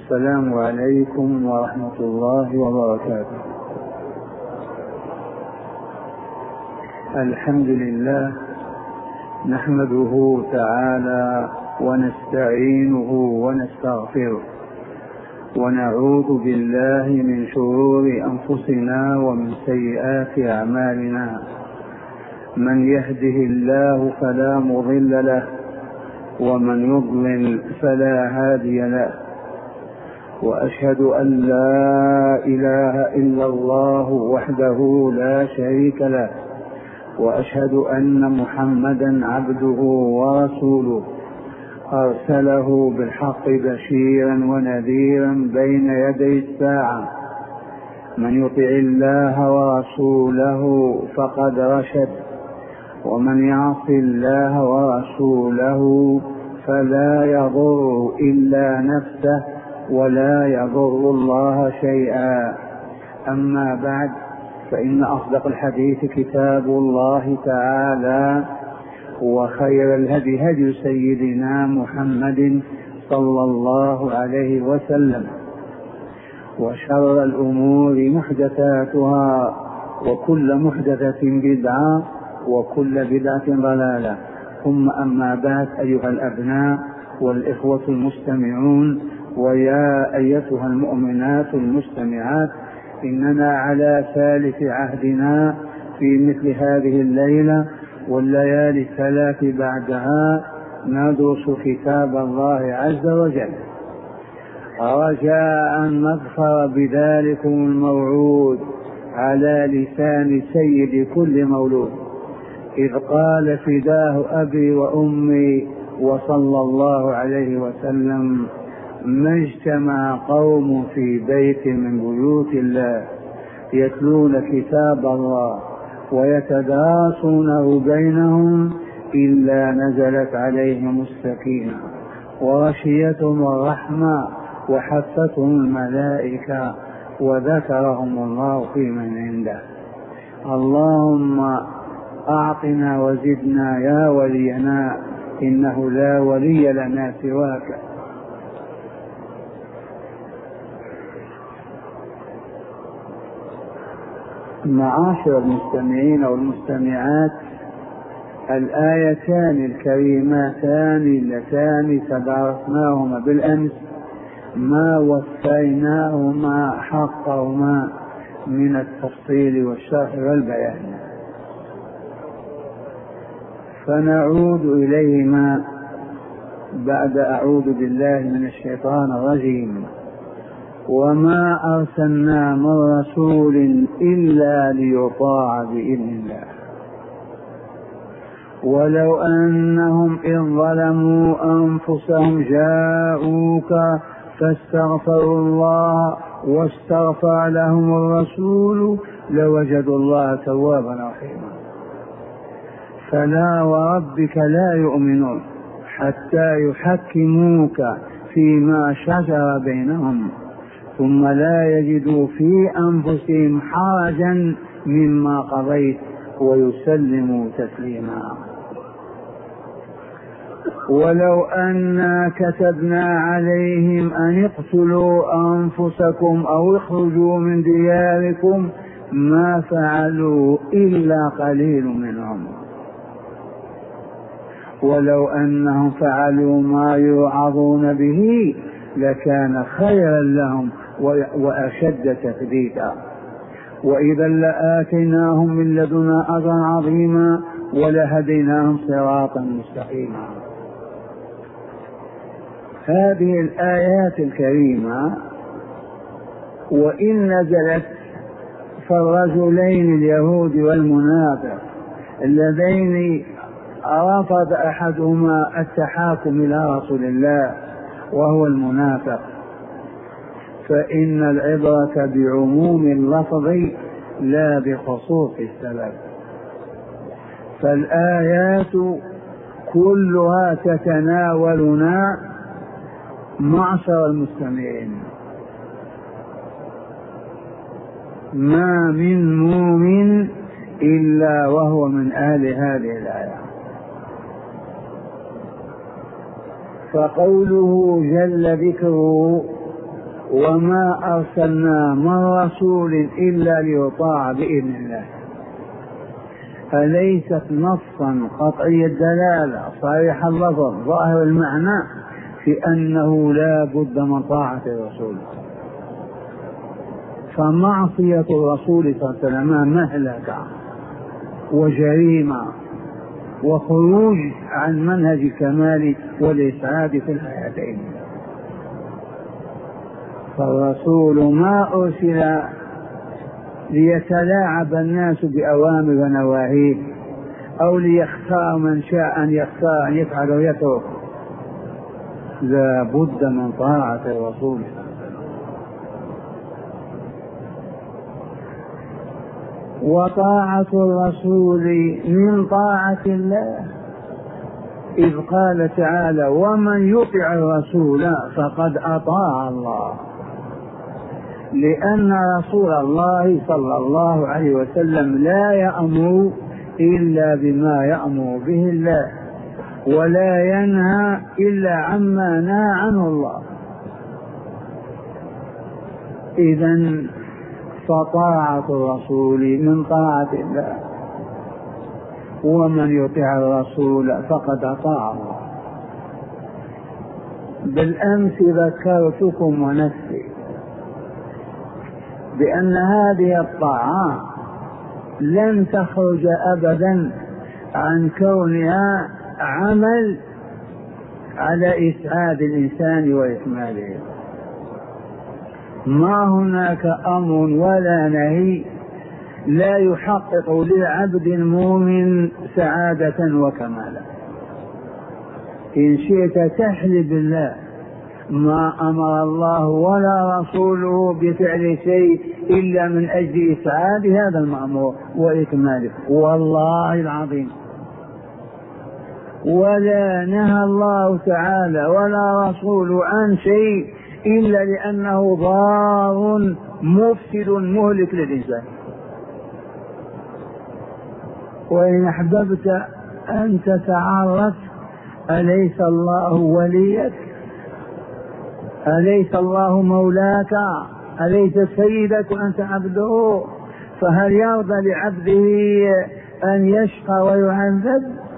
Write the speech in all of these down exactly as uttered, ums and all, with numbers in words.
السلام عليكم ورحمة الله وبركاته. الحمد لله نحمده تعالى ونستعينه ونستغفره ونعوذ بالله من شرور أنفسنا ومن سيئات أعمالنا. من يهده الله فلا مضل له ومن يضلل فلا هادي له، وأشهد أن لا إله إلا الله وحده لا شريك له، وأشهد أن محمدا عبده ورسوله أرسله بالحق بشيرا ونذيرا بين يدي الساعة. من يطع الله ورسوله فقد رشد، ومن يعص الله ورسوله فلا يضر إلا نفسه ولا يضر الله شيئا. أما بعد، فإن أصدق الحديث كتاب الله تعالى، وخير الهدي هدي سيدنا محمد صلى الله عليه وسلم، وشر الأمور محدثاتها، وكل محدثة بدعة، وكل بدعة ضلالة. ثم أما بعد، أيها الأبناء والإخوة المستمعون، ويا أيتها المؤمنات المستمعات، إننا على ثالث عهدنا في مثل هذه الليلة والليالي الثلاث بعدها ندرس كتاب الله عز وجل، رجاء أن نظفر بذلكم الموعود على لسان سيد كل مولود، إذ قال فداه أبي وأمي وصلى الله عليه وسلم: ما اجتمع قوم في بيت من بيوت الله يتلون كتاب الله ويتدارسونه بينهم إلا نزلت عليهم السكينة وغشيتهم الرحمة وحفتهم الملائكة وذكرهم الله في من عنده. اللهم أعطنا وزدنا يا ولينا، إنه لا ولي لنا سواك. معاشر المستمعين والمستمعات، الآيتان الكريمتان اللتان تدارسناهما بالأمس ما وفيناهما حقهما من التفصيل والشرح والبيان، فنعود إليهما بعد أعوذ بالله من الشيطان الرجيم. وما أرسلنا من رسول إلا ليطاع بإذن الله ولو أنهم إذ ظلموا أنفسهم جاءوك فاستغفروا الله واستغفر لهم الرسول لوجدوا الله توابا رحيما. فلا وربك لا يؤمنون حتى يحكموك فيما شجر بينهم ثم لا يجدوا في أنفسهم حرجا مما قضيت ويسلموا تسليما. ولو أنا كتبنا عليهم أن اقتلوا أنفسكم أو اخرجوا من دياركم ما فعلوا إلا قليل منهم، ولو أنهم فعلوا ما يوعظون به لكان خيرا لهم وأشد تثبيتا، وإذا لآتيناهم من لدنا أجرا عظيما ولهديناهم صراطا مستقيما. هذه الآيات الكريمة وإن نزلت فالرجلين اليهود والمنافق اللذين رفض أحدهما التحاكم إلى رسول الله وهو المنافق، فإن العبرة بعموم اللفظ لا بخصوص السبب. فالآيات كلها تتناولنا معشر المستمعين. ما من مؤمن إلا وهو من أهل هذه الآية. فقوله جل ذكره وما أرسلنا من رسول إلا ليطاع بإذن الله. فليست نصا قطعي الدلالة صريح اللفظ ظاهر المعنى في أنه لا بد من طاعة الرسول. فمعصية الرسول صلى الله عليه وسلم مهلكة وجريمة وخروج عن منهج الكمال والإسعاد في الحياتين. فالرسول ما أرسل ليتلاعب الناس بأوامر ونواهيه أو ليختار من شاء أن يختار أن يفعل ويترك. لا بد من طاعة الرسول. وطاعة الرسول من طاعة الله، إذ قال تعالى ومن يطع الرسول فقد أطاع الله، لأن رسول الله صلى الله عليه وسلم لا يأمر إلا بما يأمر به الله، ولا ينهى إلا عما نهى عنه الله. إذن فطاعة الرسول من طاعة الله، ومن يطع الرسول فقد أطاع الله. بالأمس ذكرتكم ونفسي بأن هذه الطاعة لن تخرج أبدا عن كونها عمل على إسعاد الإنسان وإكماله. ما هناك أمر ولا نهي لا يحقق للعبد المؤمن سعادة وكمالا. إن شئت تحلف بالله ما أمر الله ولا رسوله بفعل شيء إلا من أجل إسعاد هذا المأمور وإكماله، والله العظيم. ولا نهى الله تعالى ولا رسول عن شيء إلا لأنه ضار مفسد مهلك للإنسان. وإن أحببت أن تتعرف أليس الله وليك؟ أليس الله مولاك؟ أليس سيدك وأنت عبده؟ فهل يرضى لعبده أن يشقى ويعذب؟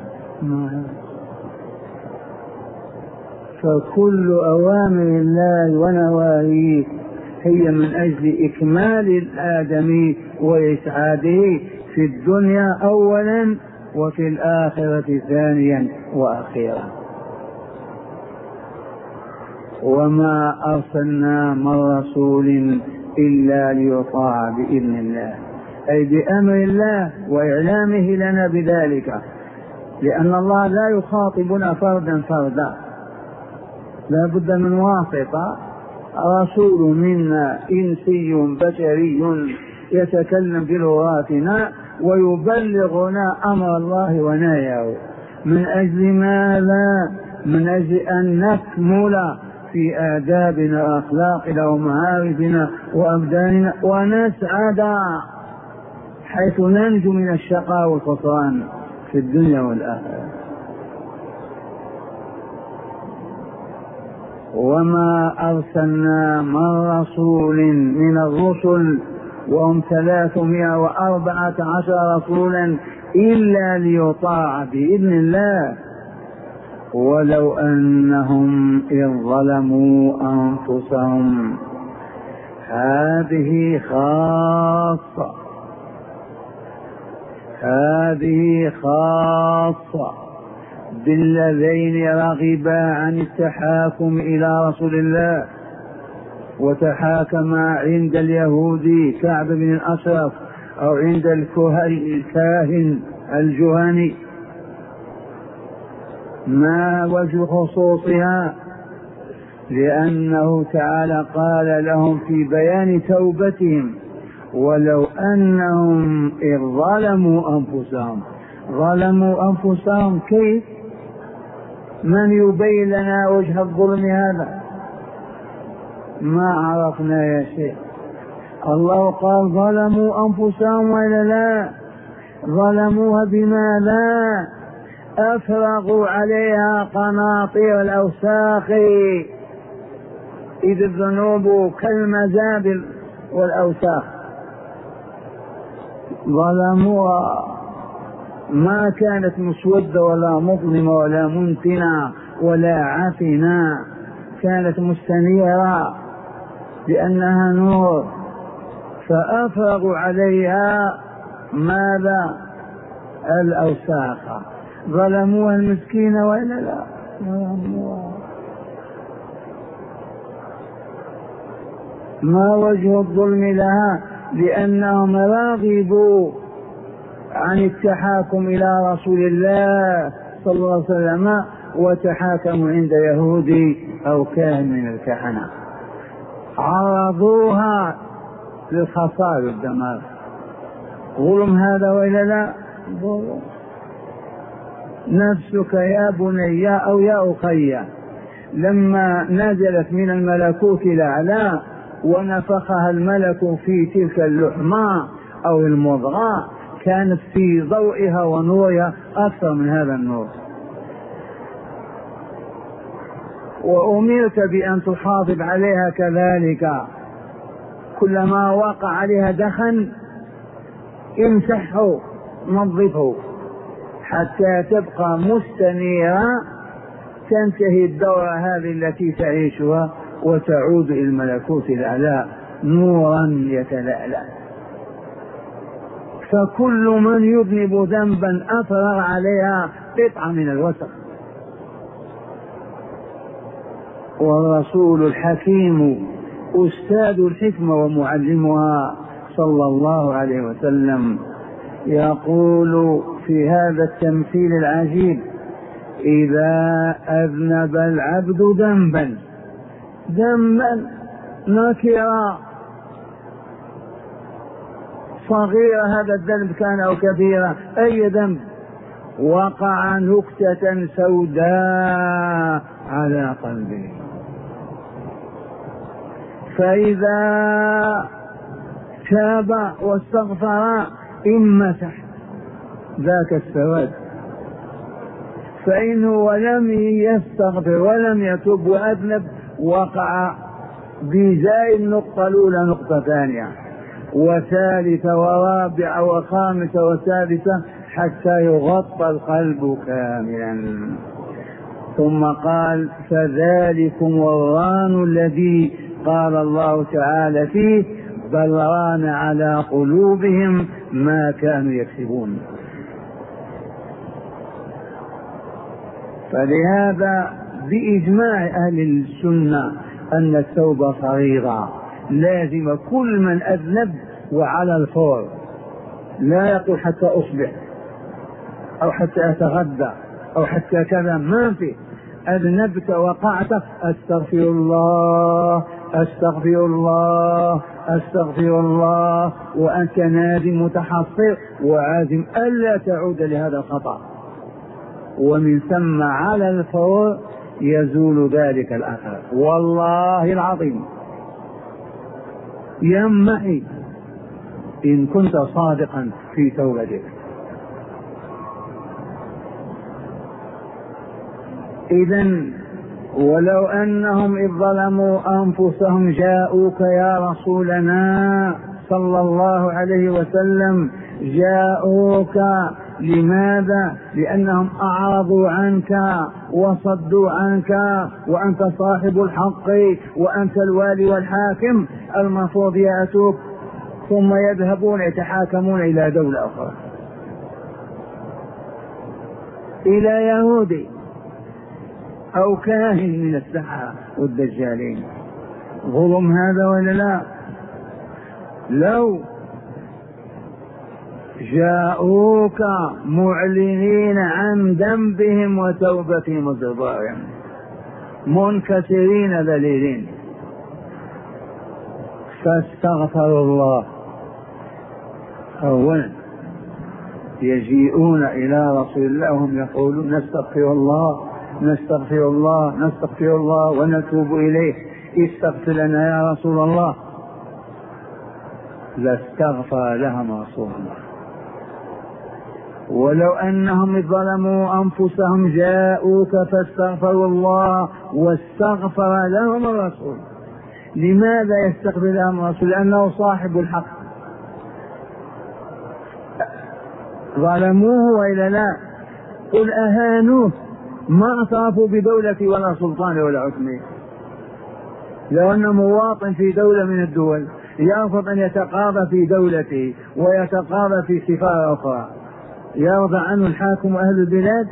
فكل أوامر الله ونواهيه هي من أجل إكمال الآدمي وإسعاده في الدنيا أولا وفي الآخرة ثانيا وأخيرا. وما أرسلنا من رسول إلا ليطاع بإذن الله، أي بأمر الله وإعلامه لنا بذلك، لأن الله لا يخاطبنا فردا فردا، لا بد من واسطة. رسول منا إنسي بشري يتكلم بلغاتنا ويبلغنا أمر الله ونهيه. من أجل ماذا؟ من أجل أن نكمل في آدابنا وأخلاقنا ومعارفنا وأبداننا ونسعد حيث ننجو من الشقاء والخسران في الدنيا والآخرة. وما أرسلنا من رسول من الرسل وهم ثلاثمائة وأربعة عشر رسولا إلا ليطاع بإذن الله ولو أنهم إذ ظلموا أنفسهم. هذه خاصة، هذه خاصة بالذين رغبا عن التحاكم إلى رسول الله وتحاكما عند اليهود كعب بن الأشرف أو عند الكاهن الجهني. ما وجه خصوصها؟ لأنه تعالى قال لهم في بيان توبتهم ولو أنهم إذ ظلموا أنفسهم. ظلموا أنفسهم كيف؟ من يبين لنا وجه الظلم هذا؟ ما عرفنا يا شيخ. الله قال ظلموا أنفسهم ولا لا؟ ظلموها بما لا أفرغوا عليها قناطير الأوساخ إذ الذنوب كالمزابل والأوساخ، ظلموها ما كانت مسودة ولا مظلمة ولا منتنة ولا عفنة، كانت مستنيرة لأنها نور، فأفرغوا عليها ماذا؟ الأوساخ. ظلموها المسكينة وإلا لا؟ ظلموها. ما وجه الظلم لها؟ لأنهم رغبوا عن التحاكم إلى رسول الله صلى الله عليه وسلم وتحاكموا عند يهودي أو كاهن من الكهنة، عرضوها للخسار والدمار. ظلم هذا وإلا لا؟ ظلم. نفسك يا بني أو يا أخي لما نزلت من الملكوت الأعلى ونفخها الملك في تلك اللحمة أو المضغة، كانت في ضوئها ونورها أكثر من هذا النور، وأمرت بأن تحافظ عليها كذلك. كلما وقع عليها دخن امسحه نظفه حتى تبقى مستنيرة، تنتهي الدورة هذه التي تعيشها وتعود إلى الملكوت الأعلى نورا يتلألأ. فكل من يذنب ذنبا أفرغ عليها قطعة من الوسخ. والرسول الحكيم أستاذ الحكمة ومعلمها صلى الله عليه وسلم يقول في هذا التمثيل العجيب: إذا أذنب العبد ذنبا ذنبا نكرا، صغير هذا الذنب كان أو كبيرا، أي ذنب، وقع نكتة سوداء على قلبه، فإذا تاب واستغفر امسح ذاك السواد، فإنه ولم يستغفر ولم يتب وأذنب وقع بزاء النقطة الأولى نقطة ثانية وثالثة ورابعة وخامسة وسادسة حتى يغطى القلب كاملا. ثم قال: فذلكم والران الذي قال الله تعالى فيه: بل ران على قلوبهم ما كانوا يكسبون. فلهذا بإجماع أهل السنة أن التوبة فريضة لازم كل من أذنب وعلى الفور، لا يقول حتى أصبح أو حتى أتغدى أو حتى كذا، ما في. أذنبت وقعت أستغفر الله أستغفر الله أستغفر الله، وأنت نادم متحصر وعازم ألا تعود لهذا الخطأ، ومن ثم على الفور يزول ذلك الأثر. والله العظيم ينبغي إن كنت صادقا في توبتك. إذن ولو أنهم إذ ظلموا أنفسهم جاءوك يا رسولنا صلى الله عليه وسلم، جاءوك لماذا؟ لأنهم أعرضوا عنك وصدوا عنك، وأنت صاحب الحق وأنت الوالي والحاكم، المفروض يأتوك ثم يذهبون يتحاكمون إلى دولة أخرى، إلى يهودي أو كاهن من السحرة والدجالين. ظلم هذا ولا لا؟ لو جاءوك معلنين عن ذنبهم وتوبتهم وزبارهم منكسرين ذليلين فاستغفروا الله، أولا يجيئون إلى رسول الله وهم يقولون: نستغفر الله نستغفر الله نستغفر الله ونتوب إليه، استغفر لنا يا رسول الله. لاستغفر لهم رسول الله. ولو أنهم ظلموا أنفسهم جاءوك فاستغفروا الله واستغفر لهم الرسول لماذا يستقبل أمر الرسول؟ لأنه صاحب الحق. ظلموه وإلا لا؟ قل أهانوه، ما اعترفوا بدولة ولا سلطان ولا حكم. لو أن مواطن في دولة من الدول يرفض أن يتقاضى في دولته ويتقاضى في سفارة أخرى، يرضى عنه الحاكم وأهل البلاد؟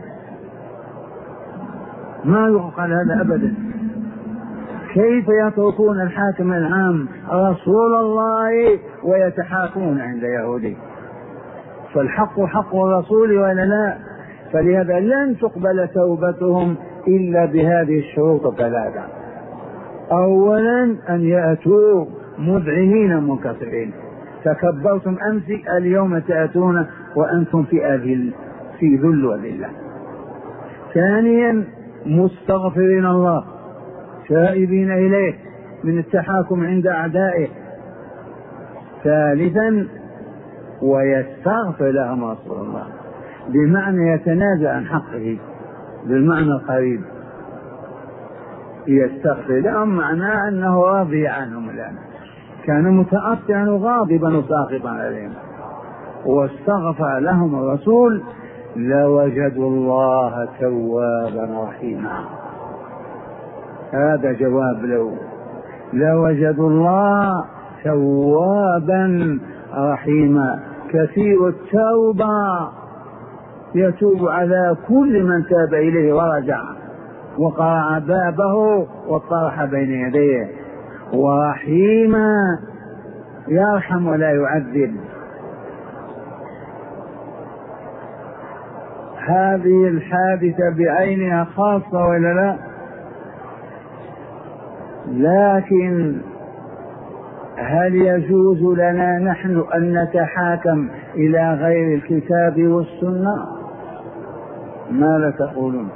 ما يقال هذا أبدا. كيف يتركون الحاكم العام رسول الله ويتحاكمون عند يهودي؟ فالحق حق الرسول ولا لا؟ فلهذا لن تقبل توبتهم إلا بهذه الشروط الثلاثة. أولا أن يأتوا مذعنين منكسرين، تكبرتم أمس اليوم تأتون وأنتم في أذل في ذل وذلة. ثانيا مستغفرين الله تائبين إليه من التحاكم عند أعدائه. ثالثا ويستغفر لهم رسول الله، بمعنى يتنازع عن حقه بالمعنى القريب. يستغفر لهم معناه أنه راضي عنهم الآن، كان متأثرا غاضبا وساخطا عليهم، واستغفر لهم الرسول لوجدوا الله توابا رحيما. هذا جواب لو لوجدوا الله توابا رحيما كثير التوبة، يتوب على كل من تاب إليه ورجع وقرع بابه واطرح بين يديه، ورحيما يرحم ولا يعذب. هذه الحادثة بعينها خاصة ولا لا؟ لكن هل يجوز لنا نحن أن نتحاكم إلى غير الكتاب والسنة؟ ماذا تقولون؟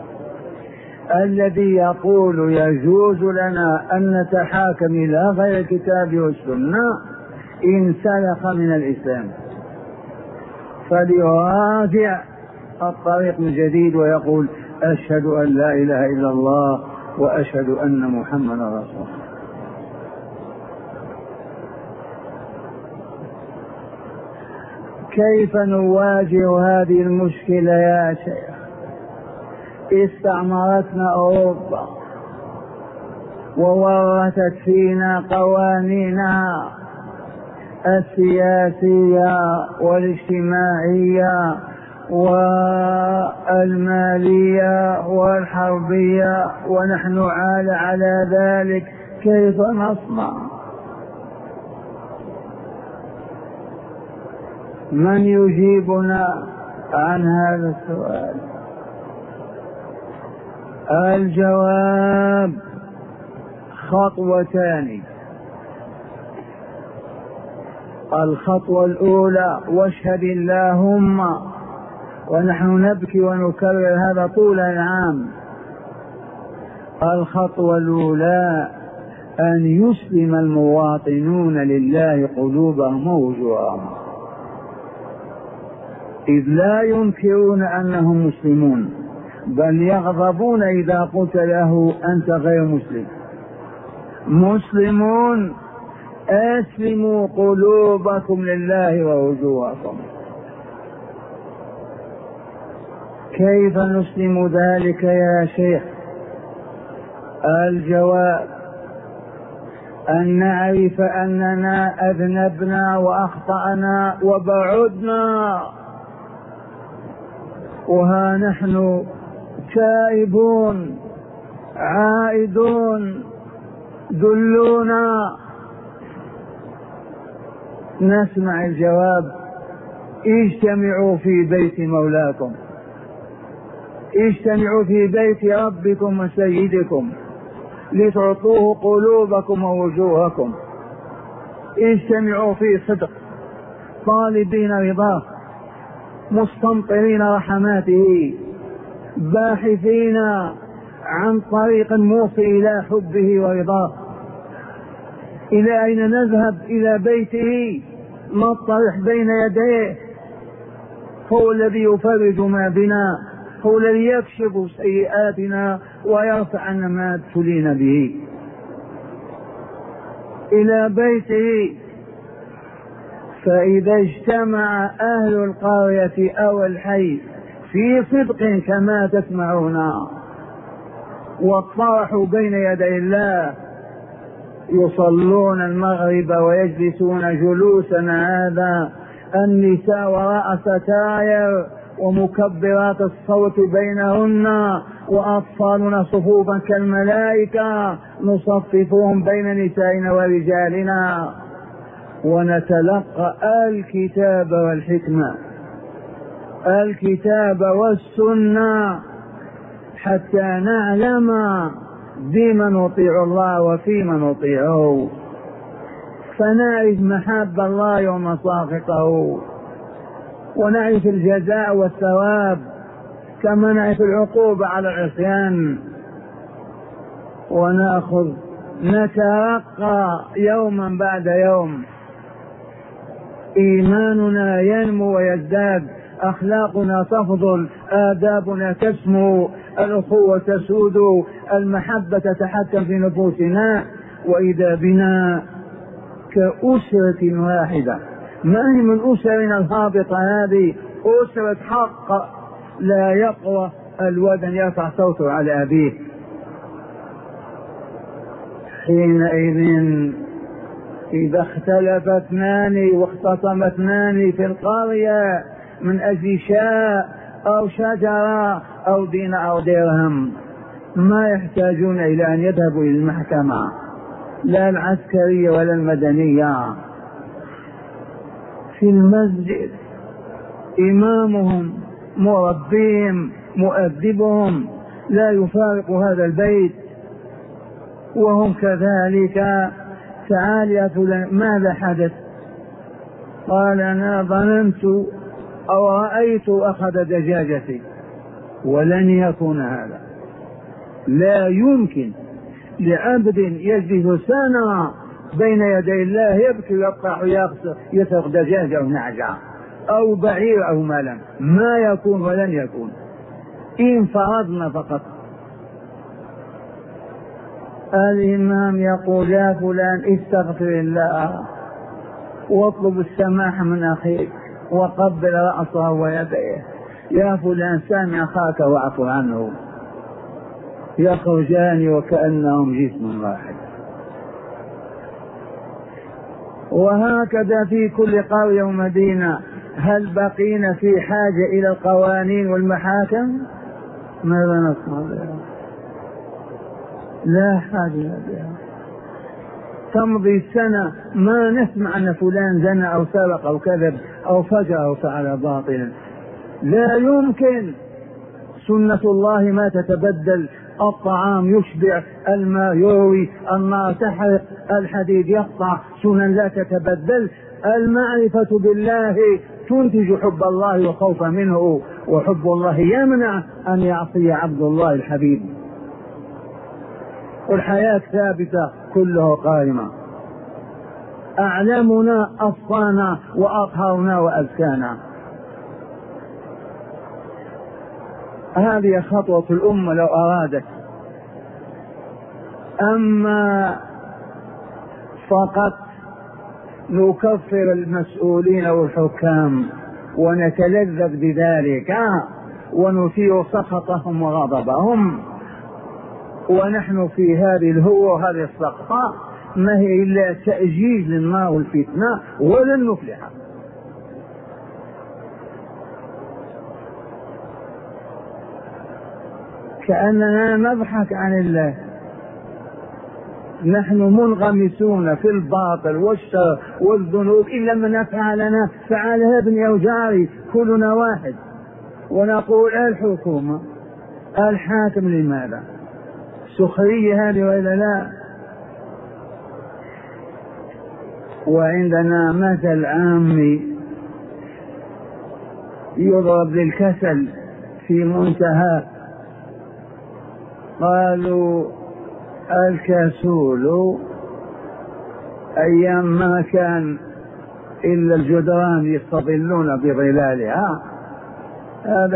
الذي يقول يجوز لنا أن نتحاكم إلى غير الكتاب والسنة انسلخ من الإسلام، فليراجع الطريق من جديد ويقول أشهد أن لا إله إلا الله وأشهد أن محمدا رسول الله. كيف نواجه هذه المشكلة يا شيخ؟ استعمرتنا أوروبا وورثت فينا قوانينها السياسية والاجتماعية والمالية والحربية، ونحن عال على ذلك. كيف نصنع؟ من يجيبنا عن هذا السؤال؟ الجواب خطوتان. الخطوة الأولى واشهد اللهم، ونحن نبكي ونكرر هذا طول العام. الخطوة الأولى أن يسلم المواطنون لله قلوبهم ووجوههم، إذ لا ينكرون أنهم مسلمون، بل يغضبون إذا قلت له أنت غير مسلم. مسلمون أسلموا قلوبكم لله ووجوهكم. كيف نسلم ذلك يا شيخ؟ الجواب أن نعرف أننا أذنبنا وأخطأنا وبعدنا، وها نحن تائبون عائدون، دلونا. نسمع الجواب: اجتمعوا في بيت مولاكم، اجتمعوا في بيت ربكم وسيدكم لتعطوه قلوبكم ووجوهكم. اجتمعوا في صدق طالبين رضاه، مستمطرين رحماته، باحثين عن طريق موصل إلى حبه ورضاه. إلى أين نذهب؟ إلى بيته نطرح بين يديه، هو الذي يفرج ما بنا، هو الذي يكشف سيئاتنا ويرفع عنا ما ابتلينا به. إلى بيته، فإذا اجتمع أهل القرية أو الحي في صدق كما تسمعون واطرحوا بين يدي الله يصلون المغرب ويجلسون جلوسنا هذا، النساء وراء ستائر ومكبرات الصوت بينهن، وأطفالنا صفوفا كالملائكة نصففهم بين نسائنا ورجالنا، ونتلقى الكتاب والحكمة، الكتاب والسنة، حتى نعلم بما نطيع الله وفيما نطيعه، فنعرف محاب الله ومساخطه، ونعرف الجزاء والثواب كما نعرف العقوبة على العصيان، ونأخذ نترقى يوما بعد يوم، إيماننا ينمو ويزداد، أخلاقنا تفضل، آدابنا تسمو، الأخوة تسود، المحبة تتحكم في نفوسنا، وإذا بنا كأسرة واحدة، ما هي من أسرنا الهابطة هذه، أسرة حق، لا يقوى الودن يرفع صوته على أبيه. حينئذ إذا اختلف اثنان واختصم اثنان في القرية من أجل شاء أو شجرة أو دين أو درهم، ما يحتاجون إلى أن يذهبوا إلى المحكمة، لا العسكرية ولا المدنية. في المسجد إمامهم مربيهم مؤدبهم لا يفارق هذا البيت، وهم كذلك. تعال يا فلان ماذا حدث؟ قال أنا ظننت أو رأيت أخذ دجاجتي، ولن يكون هذا. لا يمكن لعبد يجلس سنة بين يدي الله يبكي ويقطع يسرق دجاجة أو نعجة أو بعير أو مالا، ما يكون ولن يكون إن فرضنا فقط. الإمام يقول يا فلان استغفر الله واطلب السماح من أخيك وقبل رأسه ويديه، يا فلان سامع أخاك واعف عنه، يخرجان وكأنهم جسم واحد. وهكذا في كل قرية ومدينة. هل بقينا في حاجة إلى القوانين والمحاكم؟ ماذا نصنع بها؟ لا حاجة بها. تمضي السنة ما نسمع أن فلان زنى أو سرق أو كذب أو فجر أو فعل باطلا. لا يمكن، سنة الله ما تتبدل، الطعام يشبع، الماء يروي، النار تحرق، الحديد يقطع، سنن لا تتبدل. المعرفة بالله تنتج حب الله وخوف منه، وحب الله يمنع أن يعصي عبد الله الحبيب. والحياة ثابتة كله قائمة. أعلمنا أصفانا وأطهرنا وأزكانا. هذه خطوة الأمة لو أرادت. أما فقط نكفر المسؤولين والحكام ونتلذذ بذلك ونثير سخطهم وغضبهم، ونحن في هذه الهوة وهذه السقطة ما هي إلا تأجيج للنار والفتنة، ولن نفلح. كأننا نضحك عن الله. نحن منغمسون في الباطل والشر والذنوب، إلا من فعلنا فعلها ابني أو جاري كلنا واحد، ونقول الحكومة الحاكم لماذا؟ سخرية هذه وإلا لا؟ وعندنا مثل عامي يضرب للكسل في منتهى، قالوا الكسول أيام ما كان إلا الجدران يستظلون بظلالها، هذا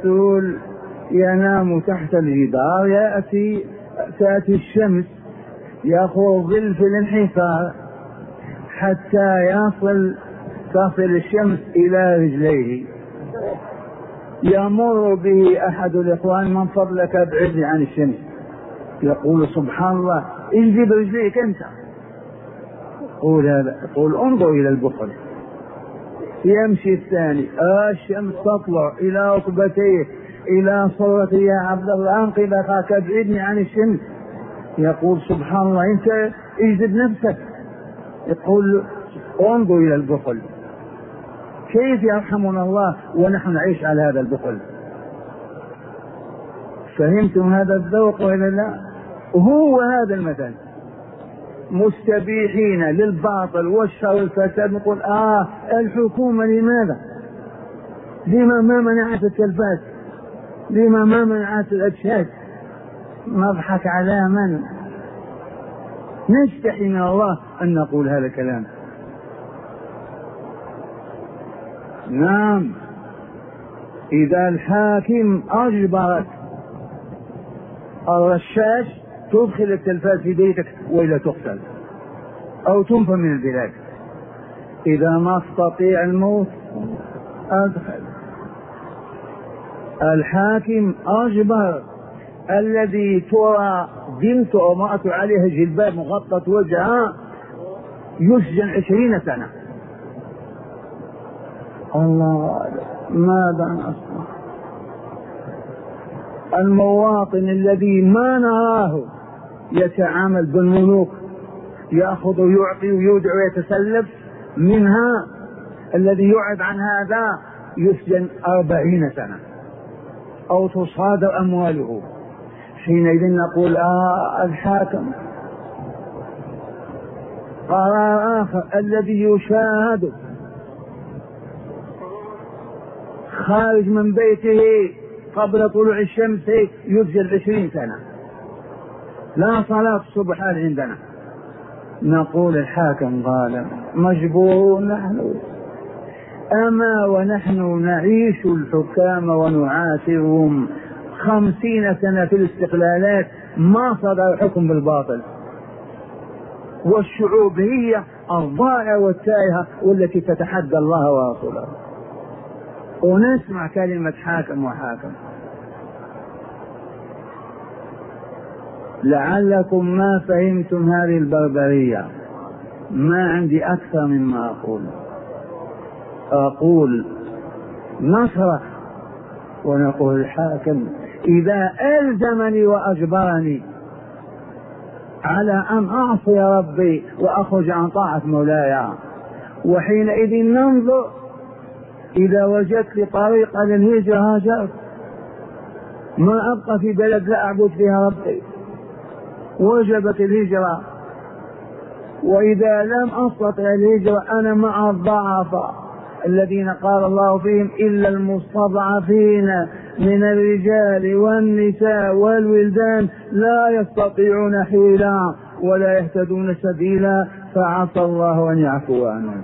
الكسول ينام تحت الجدار، يأتي تأتي الشمس يخوض في الانحسار حتى يصل تصل الشمس إلى رجليه. يمر به أحد الإخوان: من فضلك ابعدني عن الشمس. يقول: سبحان الله، اجذب رجليك أنت. يقول هذا، يقول: انظر إلى البخل. يمشي الثاني: الشمس تطلع إلى ركبتيه إلى صورته: يا عبد الله أنقذ أخاك ابعدني عن الشمس. يقول: سبحان الله، أنت اجذب نفسك. يقول: انظر إلى البخل، كيف يرحمنا الله ونحن نعيش على هذا البخل؟ فهمتم هذا الذوق ولا لا؟ هو هذا المثل، مستبيحين للباطل والشر والفساد. نقول: آه الحكومة لماذا؟ لما ما منعت التلفاز؟ لما ما منعت الأجساد؟ نضحك على من؟ نستحي من الله أن نقول هذا الكلام. نعم، إذا الحاكم أجبرك الرشاش تدخل التلفاز في بيتك وإلا تقتل أو تنفى من البلاد. إذا ما استطيع الموت أدخل. الحاكم أجبر الذي ترى بنت أو امرأة عليها جلباب مغطت وجهها يسجن عشرين سنة. الله، ماذا نصنع؟ المواطن الذي ما نراه يتعامل بالملوك، يأخذ ويعطي ويودع ويتسلف منها، الذي يعد عن هذا يسجن أربعين سنة أو تصادر أمواله. حينئذ نقول: آه الحاكم. قرار آخر: الذي يشاهد خارج من بيته قبل طلوع الشمس يسجن عشرين سنة، لا صلاة الصبح عندنا. نقول: الحاكم ظالم، مجبورون نحن. أما ونحن نعيش الحكام ونعاشرهم خمسين سنة في الاستقلالات ما صدر حكم بالباطل، والشعوب هي الضائعة والتائهة والتي تتحدى الله ورسوله، ونسمع كلمة حاكم وحاكم. لعلكم ما فهمتم هذه البربرية. ما عندي أكثر مما أقول. أقول نصرخ ونقول: الحاكم إذا ألزمني وأجبرني على أن أعصي ربي وأخرج عن طاعة مولاي، وحينئذ ننظر إذا وجدت لي طريقة للهجرة هاجرت، ما أبقى في بلد لا أعبد فيها ربي، وجبت الهجرة. وإذا لم أستطع الهجرة أنا مع الضعفاء الذين قال الله فيهم: إلا المستضعفين من الرجال والنساء والولدان لا يستطيعون حيلا ولا يهتدون سبيلا فعسى الله أن يعفو عنهم.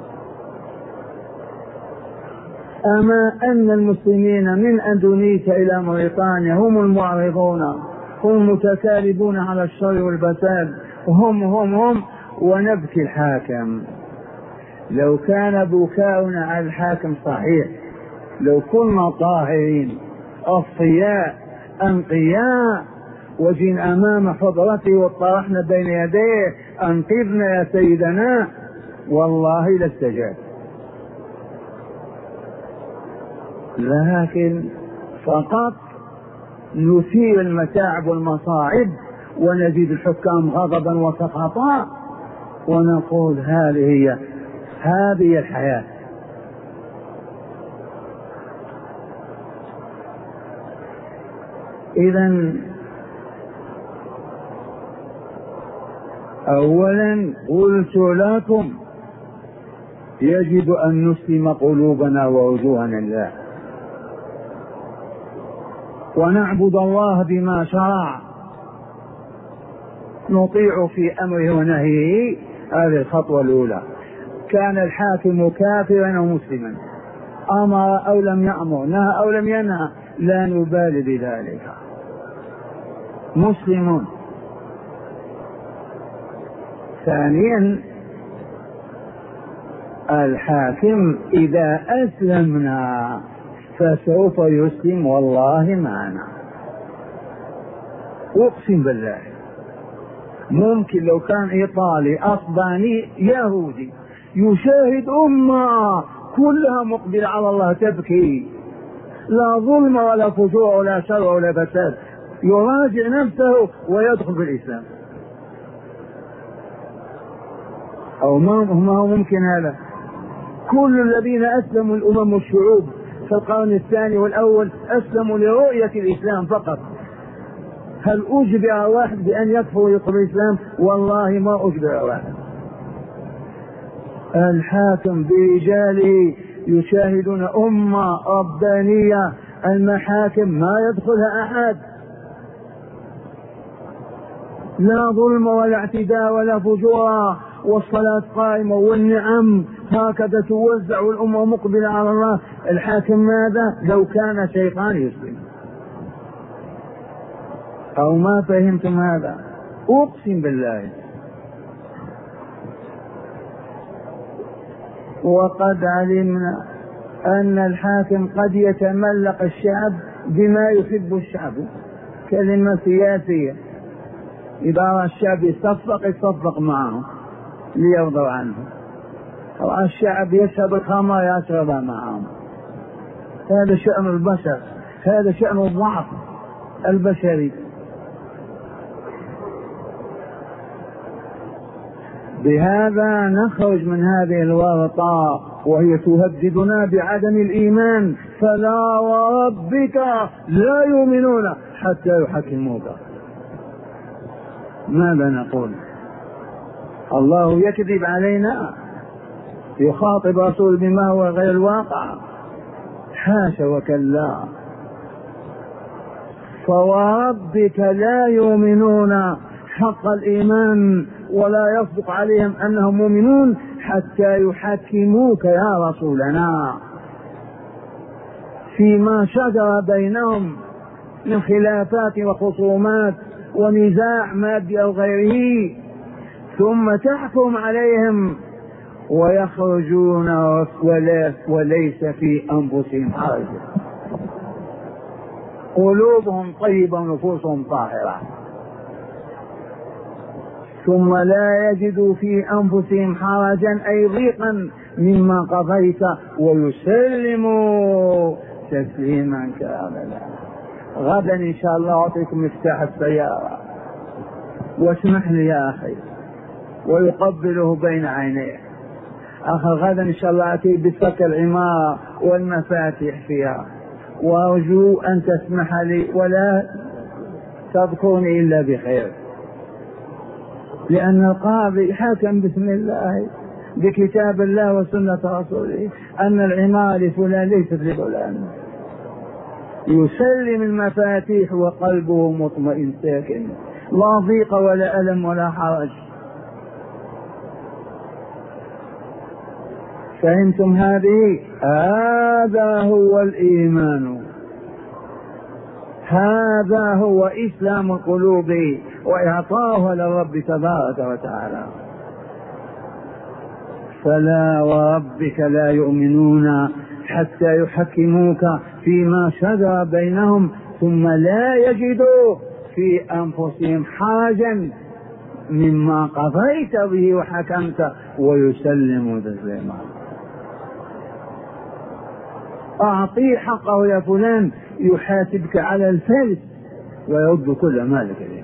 أما أن المسلمين من أندونيسيا إلى موريتانيا هم المعرضون، هم المتكالبون على الشر والفساد، هم هم هم ونبكي الحاكم. لو كان بكاؤنا على الحاكم صحيح، لو كنا طاهرين أصفياء أنقياء وجينا أمام حضرته وطرحنا بين يديه: أنقذنا يا سيدنا، والله لاستجاب. لكن فقط نثير المتاعب والمصاعب ونزيد الحكام غضبا وسخطا ونقول: هذه هي هذه الحياة. إذن أولا قلت لكم يجب أن نسلم قلوبنا ووجوهنا لله ونعبد الله بما شرع، نطيع في أمره ونهيه. هذه الخطوة الأولى. كان الحاكم كافرا أو مسلما، أمر أو لم يأمر، نهى أو لم ينهى، لا نبالي بذلك، مسلم. ثانيا الحاكم إذا أسلمنا فسوف يسلم والله معنا، أقسم بالله. ممكن لو كان إيطالي أسباني يهودي يشاهد أمة كلها مقبل على الله تبكي، لا ظلم ولا فجور ولا شر ولا فساد، يراجع نفسه ويدخل في الإسلام. أو ما هو ممكن هذا؟ كل الذين أسلموا الأمم والشعوب في القرن الثاني والأول أسلموا لرؤية الإسلام فقط. هل أجبر واحد بأن يكفر ويدخل الإسلام؟ والله ما أجبر واحد. الحاكم برجاله يشاهدون أمة ربانية، المحاكم ما يدخلها أحد، لا ظلم ولا اعتداء ولا فجور، والصلاة قائمة والنعم هكذا توزع والأمة مقبلة على الله. الحاكم ماذا؟ لو كان شيطان يسلم. أو ما فهمتم هذا؟ أقسم بالله. وقد علمنا أن الحاكم قد يتملق الشعب بما يحب الشعب، كلمة سياسية، إذا رأى الشعب يصفق يصفق معه ليرضوا عنه، رأى الشعب يشرب الخمر يشربها معهم. هذا شأن البشر، هذا شأن الضعف البشري. بهذا نخرج من هذه الورطة وهي تهددنا بعدم الإيمان. فلا وربك لا يؤمنون حتى يحكموك. ماذا نقول؟ الله يكذب علينا؟ يخاطب رسول بما هو غير الواقع؟ حاشا وكلا. فوربك لا يؤمنون حق الإيمان ولا يصدق عليهم أنهم مؤمنون حتى يحكموك يا رسولنا فيما شجر بينهم من خلافات وخصومات ونزاع مادي أو غيره، ثم تحكم عليهم ويخرجون وليس في أنفسهم حرج، قلوبهم طيبة ونفوسهم طاهرة، ثم لا يجدوا في أنفسهم حرجا أي ضيقا مما قضيت ويسلموا تسليما كاملا. غدا إن شاء الله أعطيكم مفتاح السيارة واسمح لي يا أخي، ويقبله بين عينيه. آخر غدا إن شاء الله أتي بسك العمارة والمفاتيح فيها، وأرجو أن تسمح لي ولا تذكرني إلا بخير، لأن القاضي حكم بسم الله بكتاب الله وسنة رسوله أن العمارة لفلان ليست لفلان. يسلم المفاتيح وقلبه مطمئن ساكن، لا ضيق ولا ألم ولا حرج. فهمتم هذه؟ هذا هو الإيمان، هذا هو إسلام القلوب وإعطاها للرب تبارك وتعالى. فلا وربك لا يؤمنون حتى يحكموك فيما شجر بينهم ثم لا يجدوا في أنفسهم حاجا مما قضيت به وحكمت ويسلموا تسليما. أعطيه حقه يا فلان يحاسبك على الفلس ويرد كل مالك إليه.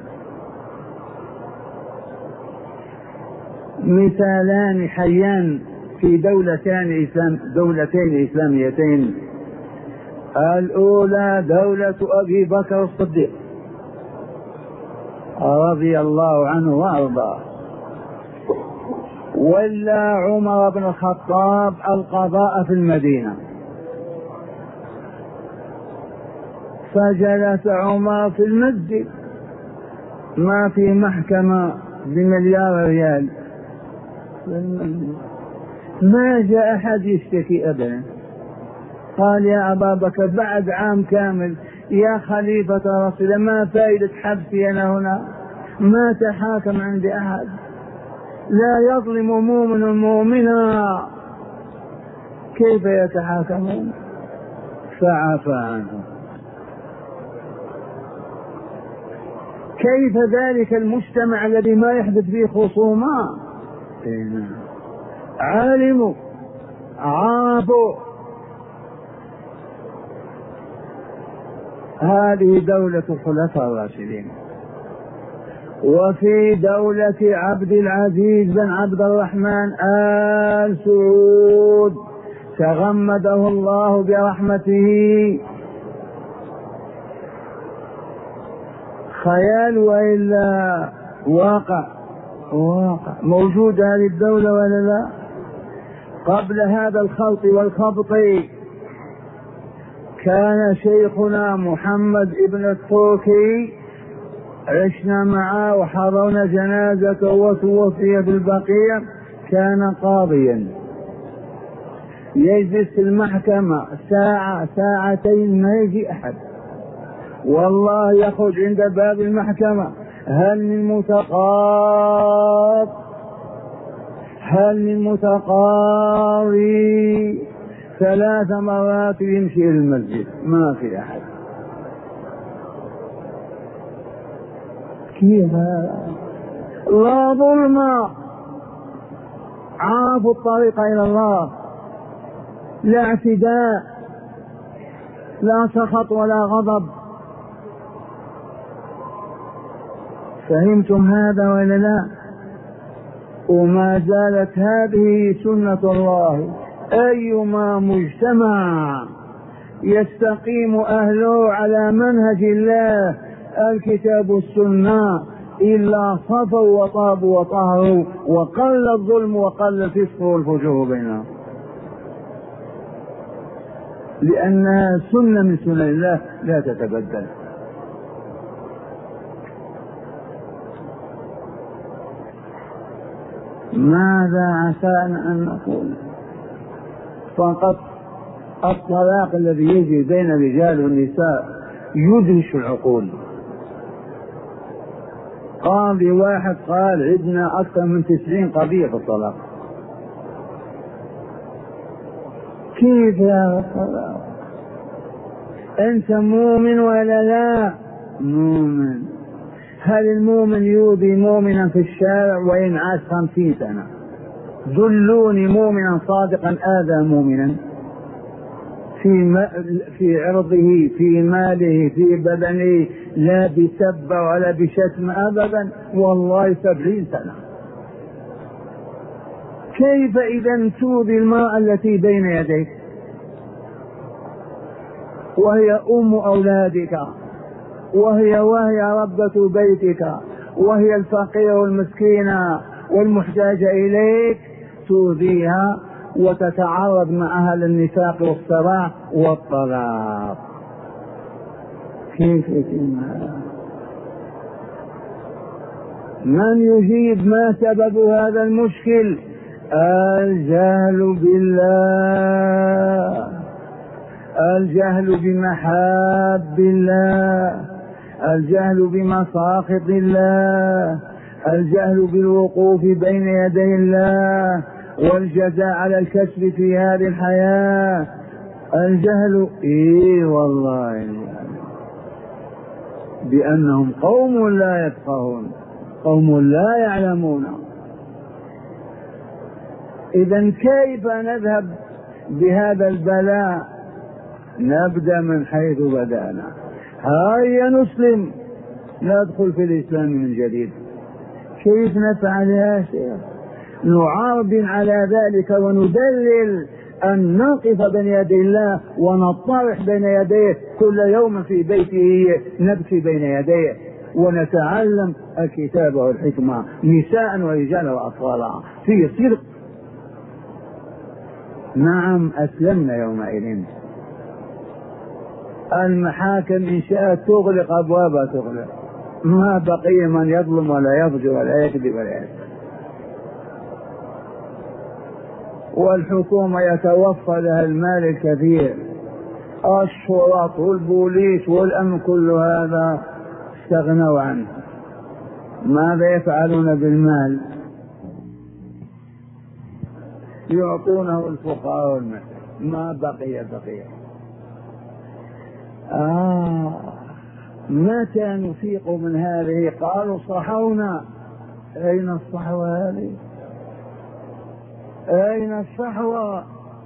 مثالان حيان في دولتين إسلام دولتين إسلاميتين. الأولى دولة أبي بكر الصديق رضي الله عنه وأرضاه، ولا عمر بن الخطاب القضاء في المدينة، فجلس عمر في المسجد ما في محكمة بمليار ريال، ما جاء أحد يشتكي أبدا. قال يا أبا بكر بعد عام كامل يا خليفة رسول ما فائدة حبسي أنا هنا؟ ما تحاكم عند أحد. لا يظلم مؤمن مؤمنا، كيف يتحاكمون؟ فعفى عنهم. كيف ذلك المجتمع الذي ما يحدث فيه خصومات؟ علموا عافوا. هذه دولة الخلفاء الراشدين. وفي دولة عبد العزيز بن عبد الرحمن آل سعود تغمده الله برحمته، خيال وإلا واقع؟ واقع موجود هذه الدولة ولا لا؟ قبل هذا الخلط والخبط كان شيخنا محمد ابن التركي، عشنا معه وحضرنا جنازته وتوفي بالبقيع، كان قاضيا يجلس في المحكمة ساعة ساعتين ما يجي أحد، والله يخرج عند باب المحكمة هل من متقاض هل من متقاضي، ثلاث مرات يمشي إلى المسجد ما في أحد. كيف لا ظلم؟ عافوا الطريق إلى الله، لا اعتداء، لا سخط ولا غضب. فهمتم هذا ولا لا؟ وما زالت هذه سنة الله، أيما مجتمع يستقيم أهله على منهج الله الكتاب والسنة إلا صفوا وطابوا وطهروا، وقل الظلم وقل الفسق والفجور بينهم، لأنها سنة من سنن الله لا تتبدل. ماذا عسانا أن نقول؟ فقط الطلاق الذي يجري بين الرجال والنساء يدهش العقول. قاضي واحد قال عندنا أكثر من تسعين قضية في الطلاق. كيف يا الطلاق؟ أنت مؤمن ولا لا؟ مؤمن. هل المؤمن يؤذي مؤمنا في الشارع وإن عاش خمسين سنة؟ دلوني مؤمنا صادقا آذى مؤمنا في في عرضه، في ماله، في بدنه، لا بسب ولا بشتم أبدا، والله سبعين سنة. كيف إذا تؤذي المرأة التي بين يديك وهي أم أولادك، وهي وهي ربة بيتك، وهي الفقيرة والمسكينة والمحتاجة إليك، تؤذيها وتتعرض معها للنفاق والصراع والطلاق؟ كيف يتم هذا؟ من يجيب ما سبب هذا المشكل؟ الجهل بالله، الجهل بمحاب الله، الجهل بمساخط الله، الجهل بالوقوف بين يدي الله والجزاء على الكسب في هذه الحياة. الجهل إيه والله بأنهم قوم لا يفقهون، قوم لا يعلمون. إذن كيف نذهب بهذا البلاء؟ نبدأ من حيث بدأنا، هيا نسلم، ندخل في الإسلام من جديد. كيف نفعل يا شيخ؟ نعارض على ذلك وندلل أن نقف بين يدي الله ونطرح بين يديه كل يوم في بيته، نبكي بين يديه ونتعلم الكتاب والحكمة، نساء ورجال وأطفالا في صدق. نعم أسلمنا يومئذ. المحاكم إن شاءت تغلق أبوابها تغلق، ما بقي من يظلم ولا يفجر ولا يكذب ولا يكذب. والحكومة يتوفى لها المال الكثير، الشرط والبوليس والأمن كل هذا استغنوا عنه. ماذا يفعلون بالمال؟ يعطونه الفقراء ما بقي بقي. آه متى نفيق من هذه؟ قالوا صحونا. أين الصحوة هذه؟ أين الصحوة؟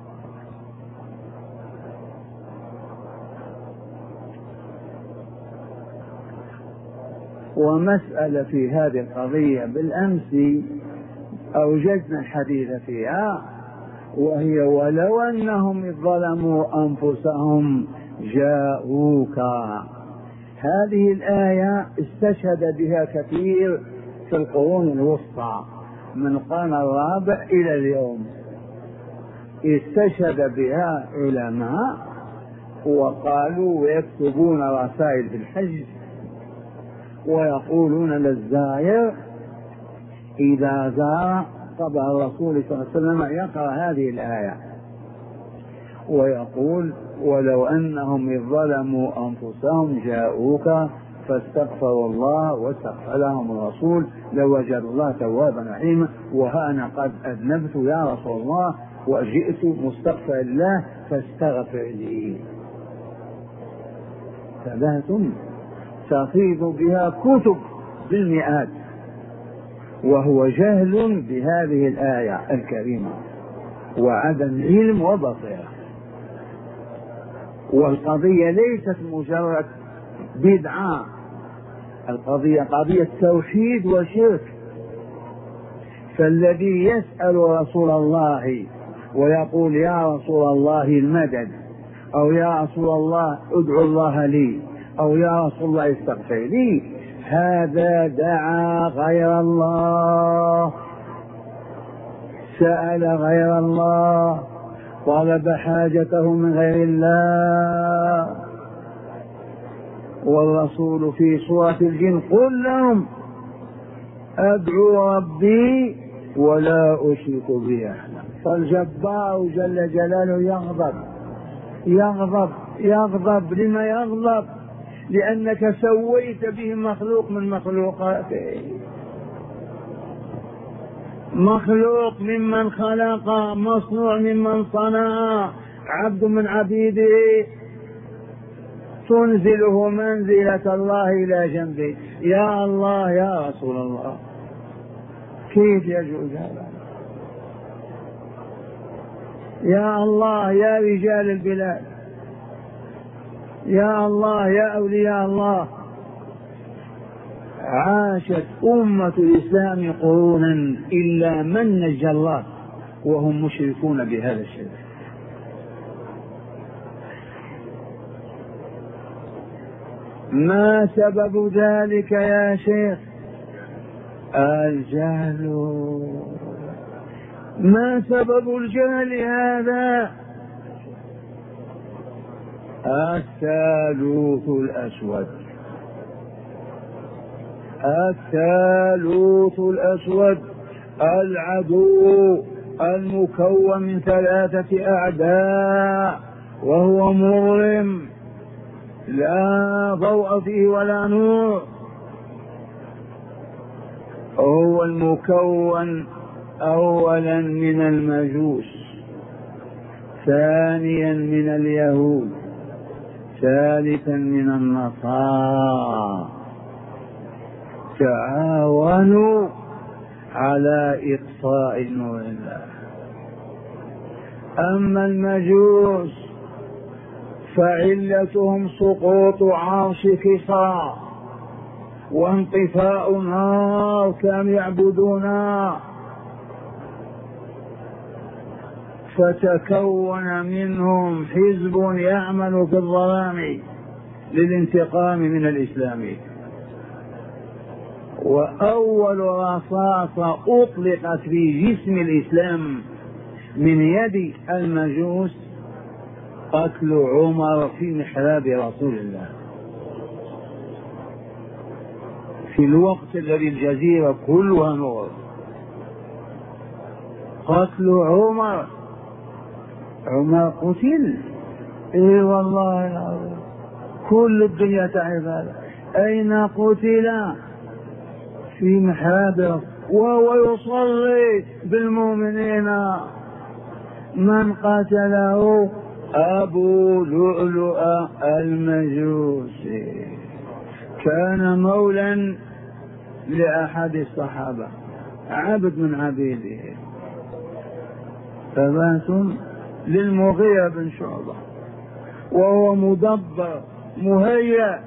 ومسألة في هذه القضية بالأمس أوجدنا الحديث فيها، وهي ولو أنهم ظلموا أنفسهم جاءوك. هذه الآية استشهد بها كثير في القرون الوسطى من القرن الرابع إلى اليوم، استشهد بها علماء وقالوا ويكتبون رسائل في الحج ويقولون للزائر إذا زار قبر الرسول صلى الله عليه وسلم يقرأ هذه الآية ويقول ولو أنهم إذ ظلموا أنفسهم جاءوك فاستغفروا الله واستغفر لهم الرسول لوجدوا الله توابا رحيما، وها أنا قد أذنبت يا رسول الله وجئت مستغفر الله فاستغفر لي. ثلاث تفيض بها كتب بالمئات، وهو جهل بهذه الآية الكريمة وعدم علم وبصيرة. والقضية ليست مجرد بدعة، القضية قضية توحيد وشرك. فالذي يسأل رسول الله ويقول يا رسول الله المدد، أو يا رسول الله ادعو الله لي، أو يا رسول الله استغفر لي، هذا دعا غير الله، سأل غير الله، طلب حاجته من غير الله. والرسول في سورة الجن قل لهم أدعو ربي ولا أشرك به أحدا. فالجبار جل جلاله يغضب يغضب يغضب. لما يغضب؟ لأنك سويت به مخلوق من مخلوقاته، مخلوق ممن خلق، مصنوع ممن صنع، عبد من عبيده، تنزله منزلة الله إلى جنبه. يا الله يا رسول الله، كيف يجوز هذا؟ يا الله يا رجال البلاد، يا الله يا أولياء الله. عاشت أمة الإسلام قرونا إلا من نجى الله وهم مشركون بهذا الشرك. ما سبب ذلك يا شيخ؟ الجهل. ما سبب الجهل هذا؟ الثالوث الأسود. الثالوث الأسود العدو المكون من ثلاثة أعداء، وهو مظلم لا ضوء فيه ولا نور. هو المكون أولا من المجوس، ثانيا من اليهود، ثالثا من النصارى. تعاونوا على إقصاء نور الله. أما المجوس فعلتهم سقوط عرش كسرى وانطفاء نار كانوا يعبدونها، فتكون منهم حزب يعمل في الظلام للانتقام من الإسلام. وأول رصاصة أطلقت في جسم الإسلام من يد المجوس قتل عمر في محراب رسول الله، في الوقت الذي الجزيرة كلها نور. قتل عمر، عمر قتل. اي والله العظيم كل الدنيا تعرف هذا. اين قتل؟ في محراب وهو يصلي بالمؤمنين من قتله؟ أبو لؤلؤ المجوسي، كان مولا لأحد الصحابة، عبد من عبيده، فباتم للمغيرة بن شعبة وهو مدبر مهيأ،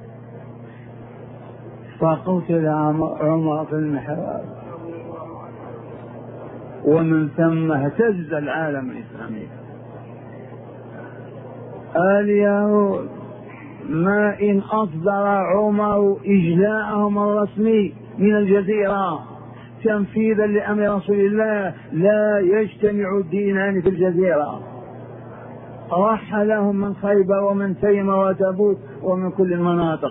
فقتل عمر في المحراب، ومن ثم اهتز العالم الإسلامي. اليهود ما إن أصدر عمر إجلاءهم الرسمي من الجزيرة تنفيذا لأمر رسول الله لا يجتمع الدينان في الجزيرة، رحلهم من خيبر ومن تيم وتبوك ومن كل المناطق،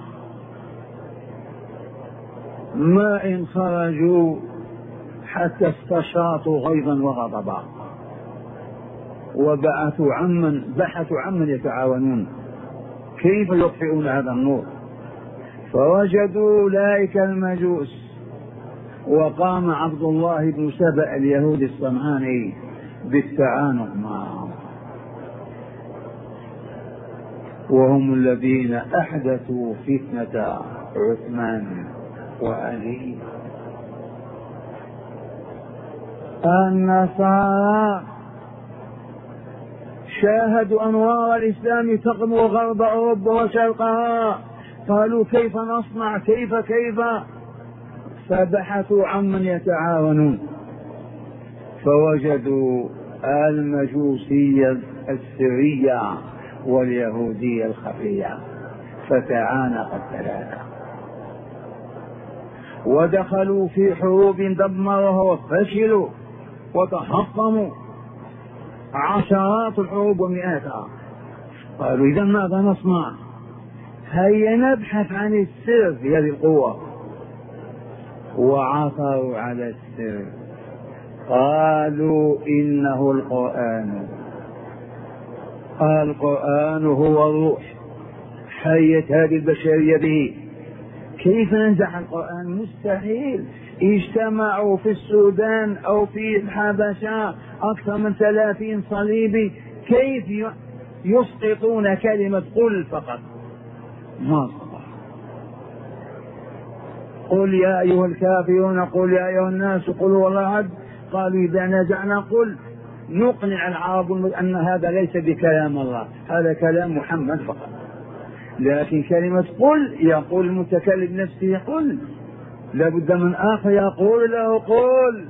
ما إن خرجوا حتى استشاطوا غيظا وغضبا وبعثوا عمن بحثوا عمن يتعاونون كيف يطفئون هذا النور، فوجدوا أولئك المجوس، وقام عبد الله بن سبأ اليهودي الصنعاني بالتعانق معهم، وهم الذين أحدثوا فتنة عثمان وعلي. النصارى شاهدوا أنوار الإسلام تغمو غرب أوروبا وشرقها، قالوا كيف نصنع كيف كيف فبحثوا عمن يتعاونون، فوجدوا المجوسية السرية واليهودية الخفية، فتعانق الثلاثة ودخلوا في حروب دمرها وفشلوا وتحطموا عشرات الحروب ومئاتها. قالوا إذا ماذا نصنع؟ هيا نبحث عن السر في هذه القوة، وعثروا على السر، قالوا إنه القرآن، القرآن هو الروح، حيت هذه البشرية به، كيف ننزع القرآن؟ مستحيل. اجتمعوا في السودان أو في الحبشة أكثر من ثلاثين صليبي، كيف يسقطون كلمة قل فقط؟ ما استطاع. قل يا أيها الكافرون، قل يا أيها الناس، قل هو الله أحد. قالوا إذا نزعنا قل نقنع العرب أن هذا ليس بكلام الله، هذا كلام محمد فقط، لكن كلمة قل يقول المتكلم نفسه قل، لابد من آخر يقول له قل.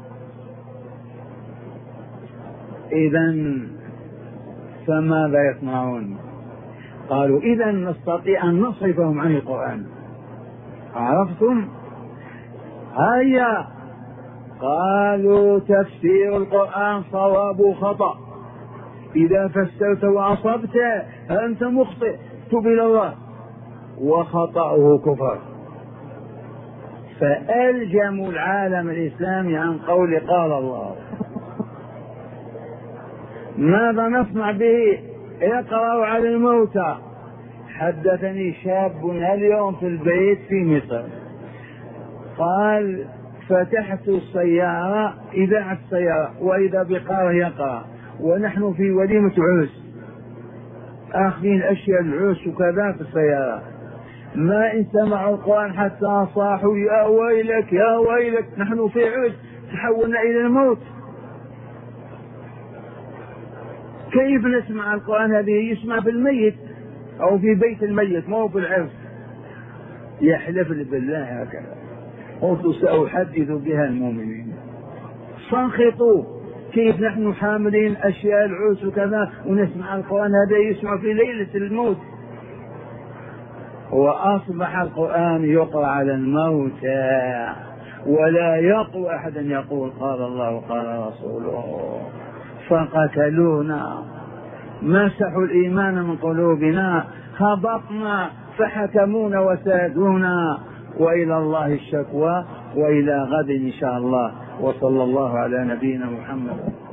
إذن فماذا يصنعون؟ قالوا إذا نستطيع أن نصرفهم عن القرآن. عرفتم؟ هيا. قالوا تفسير القرآن صواب خطأ، إذا فسرت وأصبت أنت مخطئ تب إلى الله، وخطأه كفر. فألجموا العالم الإسلامي عن قول قال الله. ماذا نصنع به؟ اقرأوا على الموتى. حدثني شاب اليوم في البيت في مصر، قال فتحت السيارة، إذاعة السيارة، وإذا بقارئ يقرأ، ونحن في وليمة عرس آخذين أشياء العرس وكذا في السيارة، ما إن سمعوا القرآن حتى صاحوا يا ويلك يا ويلك، نحن في عرس تحولنا إلى الموت. كيف نسمع القرآن؟ هذه يسمع في الميت أو في بيت الميت، ما هو في العرس. يحلف بالله هكذا. قلت سأحدث بها المؤمنين. سنخطوا كيف نحن حاملين أشياء العرس وكذا ونسمع القرآن، هذا يسمع في ليلة الموت. وأصبح القرآن يقرأ على الموتى، ولا يقوى أحد يقول قال الله قال رسوله. فقتلونا، مسحوا الإيمان من قلوبنا، هبطنا فحكمونا وسادونا، وإلى الله الشكوى، وإلى غد إن شاء الله. وصلى الله على نبينا محمد.